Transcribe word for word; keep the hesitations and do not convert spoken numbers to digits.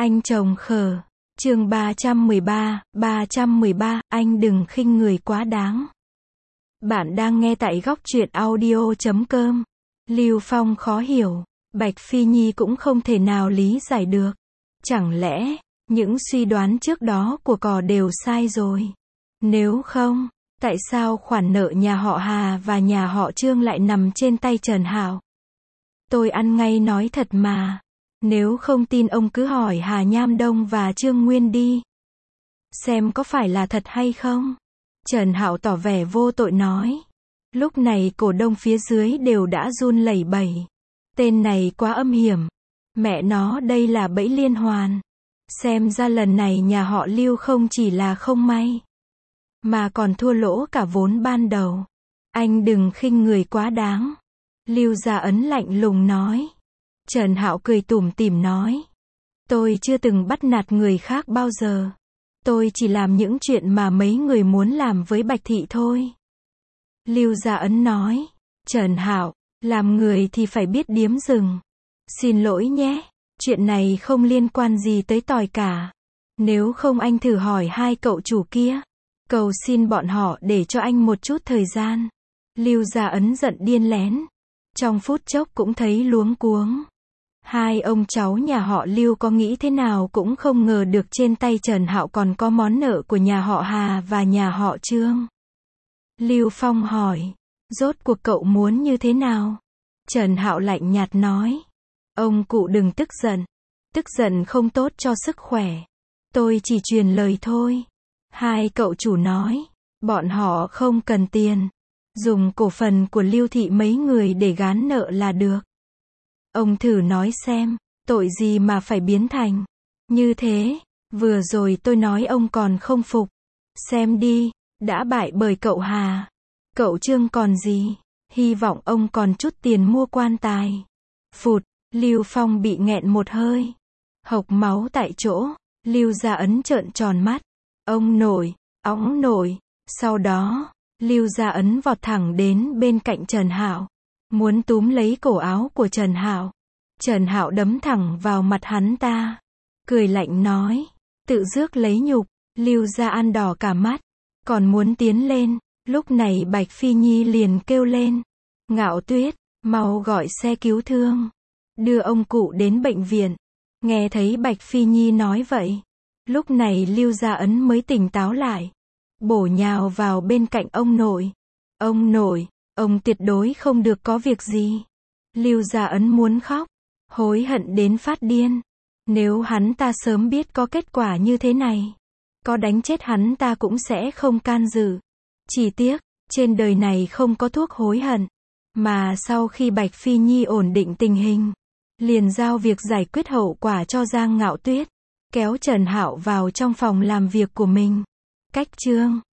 Anh chồng khờ. Chương ba trăm mười ba, ba trăm mười ba, anh đừng khinh người quá đáng. Bạn đang nghe tại góc truyện audio chấm com. Lưu Phong khó hiểu, Bạch Phi Nhi cũng không thể nào lý giải được. Chẳng lẽ, những suy đoán trước đó của cò đều sai rồi? Nếu không, tại sao khoản nợ nhà họ Hà và nhà họ Trương lại nằm trên tay Trần Hạo? Tôi ăn ngay nói thật mà. Nếu không tin ông cứ hỏi Hà Nham Đông và Trương Nguyên đi. Xem có phải là thật hay không? Trần Hạo tỏ vẻ vô tội nói. Lúc này cổ đông phía dưới đều đã run lẩy bẩy. Tên này quá âm hiểm. Mẹ nó đây là bẫy liên hoàn. Xem ra lần này nhà họ Lưu không chỉ là không may, mà còn thua lỗ cả vốn ban đầu. Anh đừng khinh người quá đáng. Lưu Gia Ấn lạnh lùng nói. Trần Hạo cười tủm tỉm nói. Tôi chưa từng bắt nạt người khác bao giờ. Tôi chỉ làm những chuyện mà mấy người muốn làm với Bạch Thị thôi. Lưu Gia Ấn nói. Trần Hạo, làm người thì phải biết điếm dừng. Xin lỗi nhé, chuyện này không liên quan gì tới tỏi cả. Nếu không anh thử hỏi hai cậu chủ kia. Cầu xin bọn họ để cho anh một chút thời gian. Lưu Gia Ấn giận điên lén. Trong phút chốc cũng thấy luống cuống. Hai ông cháu nhà họ Lưu có nghĩ thế nào cũng không ngờ được trên tay Trần Hạo còn có món nợ của nhà họ Hà và nhà họ Trương. Lưu Phong hỏi, rốt cuộc cậu muốn như thế nào? Trần Hạo lạnh nhạt nói, ông cụ đừng tức giận. Tức giận không tốt cho sức khỏe. Tôi chỉ truyền lời thôi. Hai cậu chủ nói, bọn họ không cần tiền. Dùng cổ phần của Lưu Thị mấy người để gán nợ là được. Ông thử nói xem, tội gì mà phải biến thành như thế? Vừa rồi tôi nói ông còn không phục. Xem đi, đã bại bởi cậu Hà. Cậu Trương còn gì? Hy vọng ông còn chút tiền mua quan tài. Phụt, Lưu Phong bị nghẹn một hơi. Hộc máu tại chỗ. Lưu Gia Ấn trợn tròn mắt. Ông nội, óng nội. Sau đó, Lưu Gia Ấn vọt thẳng đến bên cạnh Trần Hạo. Muốn túm lấy cổ áo của Trần Hạo. Trần Hạo đấm thẳng vào mặt hắn ta. Cười lạnh nói. Tự rước lấy nhục. Lưu Gia An đỏ cả mắt. Còn muốn tiến lên. Lúc này Bạch Phi Nhi liền kêu lên. Ngạo Tuyết, mau gọi xe cứu thương. Đưa ông cụ đến bệnh viện. Nghe thấy Bạch Phi Nhi nói vậy. Lúc này Lưu Gia Ấn mới tỉnh táo lại. Bổ nhào vào bên cạnh ông nội. Ông nội, ông tuyệt đối không được có việc gì. Lưu Gia Ấn muốn khóc. Hối hận đến phát điên. Nếu hắn ta sớm biết có kết quả như thế này, có đánh chết hắn ta cũng sẽ không can dự. Chỉ tiếc, trên đời này không có thuốc hối hận. Mà sau khi Bạch Phi Nhi ổn định tình hình, liền giao việc giải quyết hậu quả cho Giang Ngạo Tuyết. Kéo Trần Hạo vào trong phòng làm việc của mình. Cách Trương